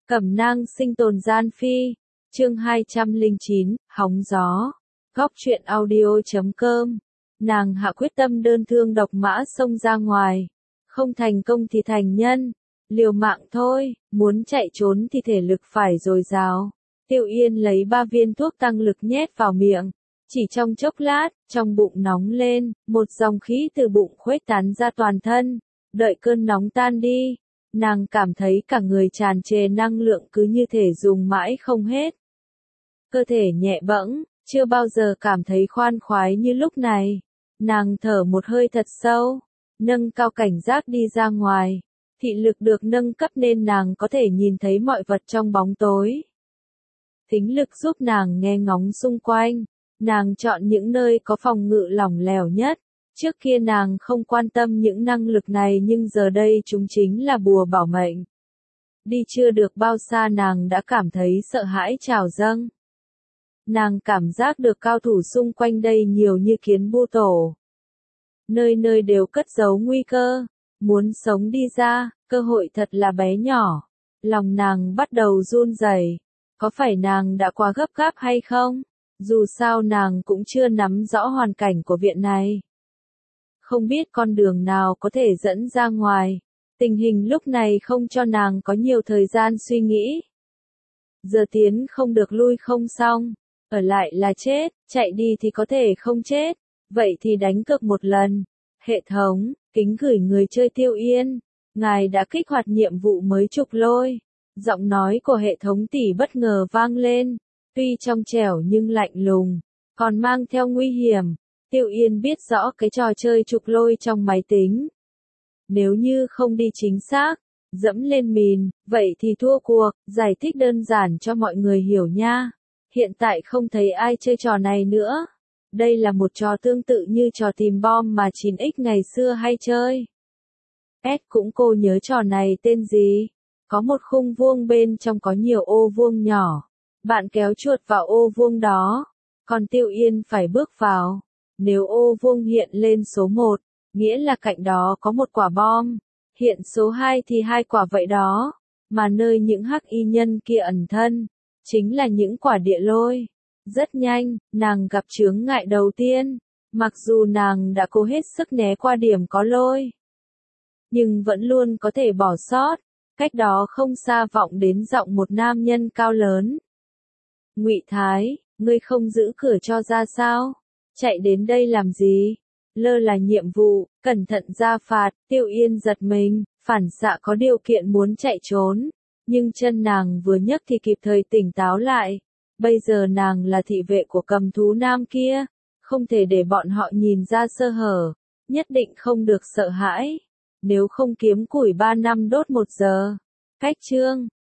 Cẩm nang sinh tồn gian phi. Chương 209, hóng gió. Góc truyện audio.com. Nàng hạ quyết tâm đơn thương độc mã xông ra ngoài. Không thành công thì thành nhân. Liều mạng thôi, muốn chạy trốn thì thể lực phải dồi dào. Tiêu Yên lấy 3 viên thuốc tăng lực nhét vào miệng. Chỉ trong chốc lát, trong bụng nóng lên, một dòng khí từ bụng khuếch tán ra toàn thân. Đợi cơn nóng tan đi, nàng cảm thấy cả người tràn trề năng lượng cứ như thể dùng mãi không hết. Cơ thể nhẹ bẫng, chưa bao giờ cảm thấy khoan khoái như lúc này. Nàng thở một hơi thật sâu, nâng cao cảnh giác đi ra ngoài. Thị lực được nâng cấp nên nàng có thể nhìn thấy mọi vật trong bóng tối. Thính lực giúp nàng nghe ngóng xung quanh. Nàng chọn những nơi có phòng ngự lỏng lẻo nhất. Trước kia nàng không quan tâm những năng lực này nhưng giờ đây chúng chính là bùa bảo mệnh. Đi chưa được bao xa nàng đã cảm thấy sợ hãi trào dâng. Nàng cảm giác được cao thủ xung quanh đây nhiều như kiến bu tổ. Nơi nơi đều cất giấu nguy cơ. Muốn sống đi ra, cơ hội thật là bé nhỏ. Lòng nàng bắt đầu run rẩy. Có phải nàng đã quá gấp gáp hay không? Dù sao nàng cũng chưa nắm rõ hoàn cảnh của viện này. Không biết con đường nào có thể dẫn ra ngoài. Tình hình lúc này không cho nàng có nhiều thời gian suy nghĩ. Giờ tiến không được lui không xong. Ở lại là chết, chạy đi thì có thể không chết. Vậy thì đánh cược một lần. Hệ thống, kính gửi người chơi Tiêu Yên. Ngài đã kích hoạt nhiệm vụ mới trục lôi. Giọng nói của hệ thống tỷ bất ngờ vang lên. Tuy trong trẻo nhưng lạnh lùng, còn mang theo nguy hiểm. Tiêu Yên biết rõ cái trò chơi trục lôi trong máy tính. Nếu như không đi chính xác, dẫm lên mìn, vậy thì thua cuộc. Giải thích đơn giản cho mọi người hiểu nha. Hiện tại không thấy ai chơi trò này nữa. Đây là một trò tương tự như trò tìm bom mà 9X ngày xưa hay chơi. Cũng cô nhớ trò này tên gì? Có một khung vuông bên trong có nhiều ô vuông nhỏ. Bạn kéo chuột vào ô vuông đó, còn Tiêu Yên phải bước vào. Nếu ô vuông hiện lên số 1, nghĩa là cạnh đó có một quả bom. Hiện số 2 thì 2 quả vậy đó. Mà nơi những hắc y nhân kia ẩn thân, chính là những quả địa lôi. Rất nhanh, nàng gặp chướng ngại đầu tiên. Mặc dù nàng đã cố hết sức né qua điểm có lôi, nhưng vẫn luôn có thể bỏ sót. Cách đó không xa vọng đến giọng một nam nhân cao lớn. Ngụy Thái, ngươi không giữ cửa cho ra sao? Chạy đến đây làm gì? Lơ là nhiệm vụ, cẩn thận ra phạt. Tiêu Yên giật mình, phản xạ có điều kiện muốn chạy trốn. Nhưng chân nàng vừa nhấc thì kịp thời tỉnh táo lại. Bây giờ nàng là thị vệ của cầm thú nam kia. Không thể để bọn họ nhìn ra sơ hở. Nhất định không được sợ hãi. Nếu không kiếm củi 3 năm đốt 1 giờ. Cách chương.